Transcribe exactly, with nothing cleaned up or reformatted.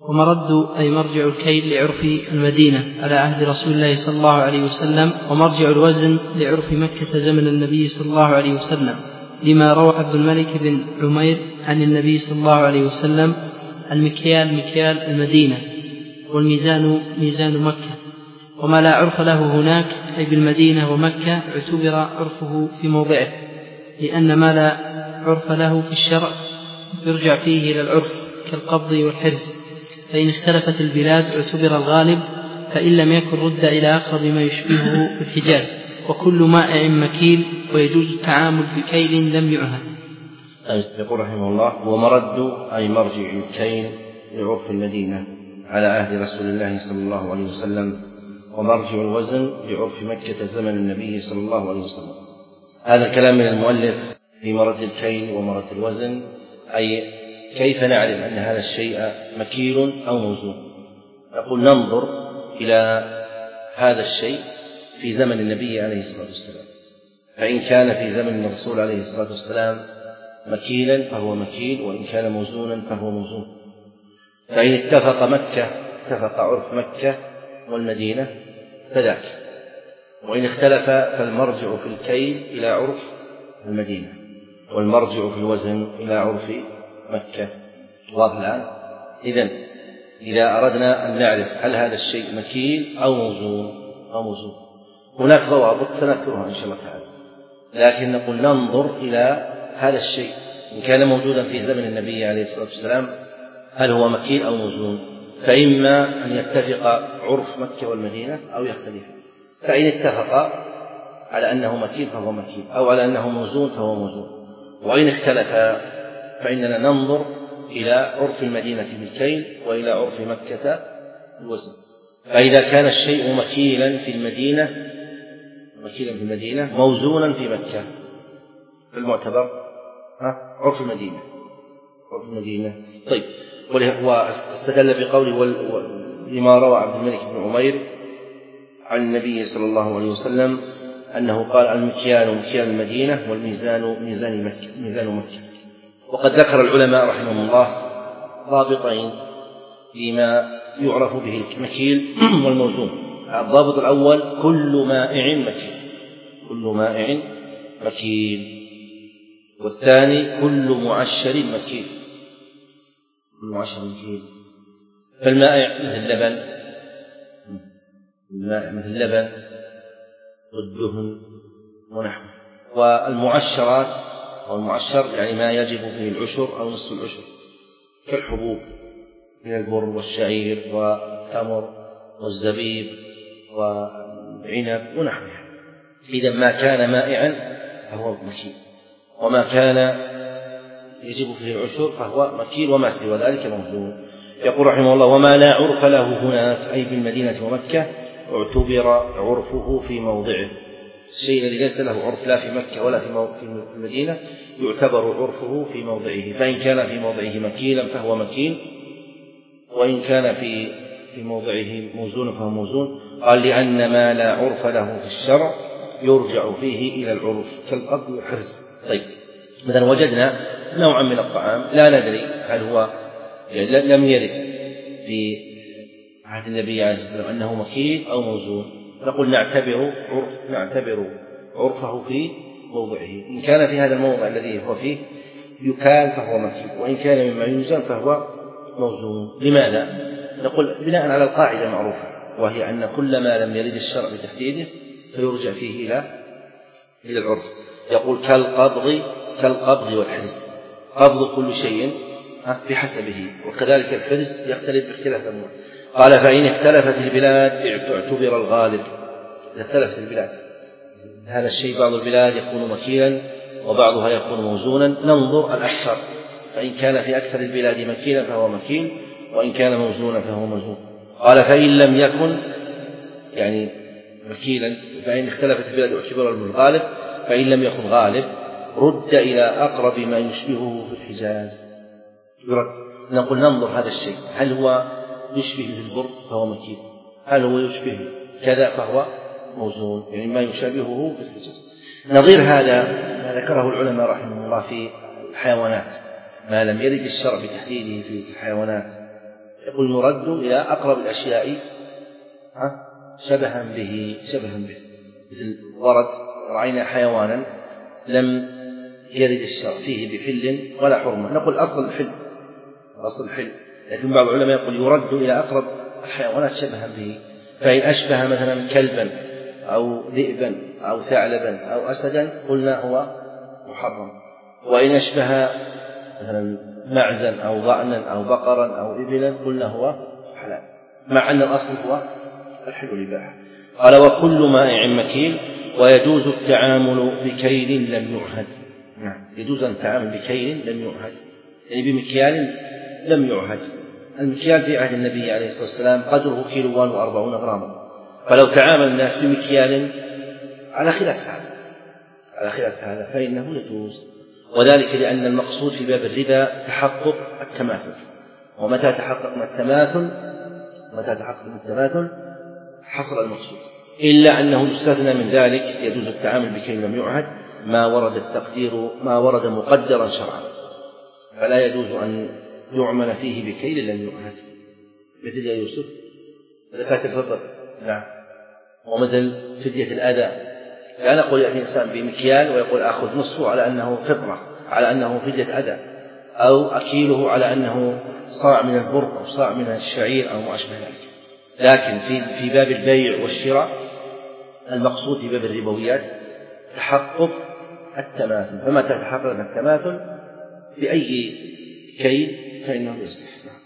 ومرد أي مرجع الكيل لعرف المدينة على عهد رسول الله صلى الله عليه وسلم، ومرجع الوزن لعرف مكة زمن النبي صلى الله عليه وسلم، لما روى عبد الملك بن عمير عن النبي صلى الله عليه وسلم: المكيال مكيال المدينة، والميزان ميزان مكة. وما لا عرف له هناك أي بالمدينة ومكة اعتبر عرفه في موضعه، لأن ما لا عرف له في الشرع يرجع فيه إلى العرف كالقبض والحرز، فإن اختلفت البلاد اعتبر الغالب، فإن لم يكن رد إلى أقرب ما يشبهه في الحجاز. وكل مائع مكيل، ويجوز التعامل بكيل لم يعهد. يقول رحمه الله: ومرد أي مرجع الكيل لعرف المدينة على عهد رسول الله صلى الله عليه وسلم، ومرجع الوزن لعرف مكة زمن النبي صلى الله عليه وسلم. هذا الكلام من المؤلف في مرد الكيل ومرد الوزن، أي كيف نعلم أن هذا الشيء مكيل أو موزون. نقول ننظر إلى هذا الشيء في زمن النبي عليه الصلاة والسلام، فإن كان في زمن الرسول عليه الصلاة والسلام مكيلا فهو مكيل، وإن كان موزونا فهو موزون. فإن اتفق مكة اتفق عرف مكة والمدينة فذاك، وإن اختلف فالمرجع في الكيل إلى عرف المدينة، والمرجع في الوزن إلى عرف مكة. واضح الآن؟ إذن إذا أردنا أن نعرف هل هذا الشيء مكيل أو موزون أو موزون، هناك ضوابط سنذكرها إن شاء الله تعالى، لكن نقول ننظر إلى هذا الشيء إن كان موجودا في زمن النبي عليه الصلاة والسلام هل هو مكيل أو موزون، فإما أن يتفق عرف مكة والمدينة أو يختلف. فإن اتفق على أنه مكيل فهو مكيل، أو على أنه موزون فهو موزون. وإن اختلف فإننا ننظر إلى عرف المدينة بالكيل وإلى عرف مكة بالوزن. فإذا كان الشيء مكيلا في المدينة مكيلا في المدينة موزونا في مكة، المعتبر عرف المدينة عرف المدينة. طيب، واستدل بقوله لما روى عبد الملك بن عمير عن النبي صلى الله عليه وسلم أنه قال: المكيال مكيال المدينة، والميزان ميزان مكة ميزان مكة. وقد ذكر العلماء رحمهم الله ضابطين لما يعرف به المكيل والموزون. الضابط الأول: كل مائع مكيل كل مائع مكيل والثاني: كل معشر مكيل كل معشر مكيل. فالمائع مثل اللبن المائع مثل اللبن والدهن ونحوه. والمعشرات والمعشر يعني ما يجب فيه العشر أو نصف العشر، كالحبوب من البر والشعير والتمر والزبيب والعنب ونحوها. إذا ما كان مائعا فهو مكيل، وما كان يجب فيه العشر فهو مكيل، وما سوى ذلك موزون. يقول رحمه الله: وما لا عرف له هناك أي بالمدينة ومكة اعتبر عرفه في موضعه. الشيء الذي ليس له عرف لا في مكة ولا في المدينة يعتبر عرفه في موضعه، فإن كان في موضعه مكيلا فهو مكيل، وإن كان في في موضعه موزون فهو موزون. قال: لأن ما لا عرف له في الشرع يرجع فيه إلى العرف كالقبض والحرز. طيب، مثلا وجدنا نوعا من الطعام لا ندري هل هو لم يرد في عهد النبي عليه الصلاة والسلام أنه مكيل أو موزون، نقول نعتبر عرف نعتبر عرفه في موضعه. إن كان في هذا الموضع الذي هو فيه يكال فهو مكيل، وإن كان مما يوزن فهو موزون. لماذا؟ نقول بناء على القاعدة المعروفة، وهي أن كل ما لم يرد الشرع بتحديده فيرجع فيه إلى إلى العرف. يقول: كالقبض كالقبض والحرز. قبض كل شيء بحسبه، وكذلك الحرز يختلف باختلاف الأمور. قال: فإن اختلفت البلاد اعتبر الغالب. إذا اختلفت البلاد هذا الشيء بعض البلاد يكون مكيلا وبعضها يكون موزونا، ننظر الأكثر، فإن كان في أكثر البلاد مكيلا فهو مكيل، وإن كان موزونا فهو موزون. قال: فإن لم يكن يعني مكيلا، فإن اختلفت البلاد اعتبر الغالب، فإن لم يكن غالب رد إلى أقرب ما يشبهه في الحجاز. يرد. نقول ننظر هذا الشيء هل هو يشبه البر فهو مكيل، هل هو يشبه كذا فهو موزون، يعني ما يشابهه في الحجاز. نظير هذا ما ذكره العلماء رحمه الله في الحيوانات، ما لم يرد الشرع بتحديده في الحيوانات يقول نرد إلى أقرب الأشياء شبها به شبها به مثل ورد رأينا حيوانا لم يرد الشرع فيه بحل ولا حرمة، نقول أصل الحل أصل الحل، لكن بعض العلماء يقول يرد إلى أقرب الحيوانات شبها به، فإن أشبه مثلا كلبا أو ذئبا أو ثعلبا أو أسدا قلنا هو محرم، وإن أشبه مثلا معزا أو ضأنا أو بقرا أو إبلا قلنا هو حلال، مع أن الأصل هو الحل الإباحة. قال وكل مائع مكيل ويجوز التعامل بكيل لم يعهد. نعم يجوز أن التعامل بكيل لم يعهد، يعني بمكيال لم يعهد. المكيال في عهد النبي عليه الصلاة والسلام قدره كيلوان وأربعون غراما، فلو تعامل الناس بمكيال على خلاف هذا على خلاف هذا فإنه يجوز، وذلك لأن المقصود في باب الربا تحقق التماثل، ومتى تحقق التماثل متى تحقق التماثل حصل المقصود، إلا أنه يستثنى من ذلك يجوز التعامل بكيل لم يعهد ما ورد التقدير ما ورد مقدرا شرعا، فلا يجوز أن يعمل فيه بكيل لم يعهد، مثل يا يوسف زكاة الفطر. نعم ومثل فدية الأذى، لا نقول يأتي إنسان بمكيال ويقول أخذ نصفه على أنه فطرة على أنه فدية أذى، أو أكيله على أنه صاع من البر أو صاع من الشعير أو ما أشبه ذلك. لكن في في باب البيع والشراء المقصود في باب الربويات تحقق التماثل، فمتى تحقق التماثل بأي كيل فإنه يصح.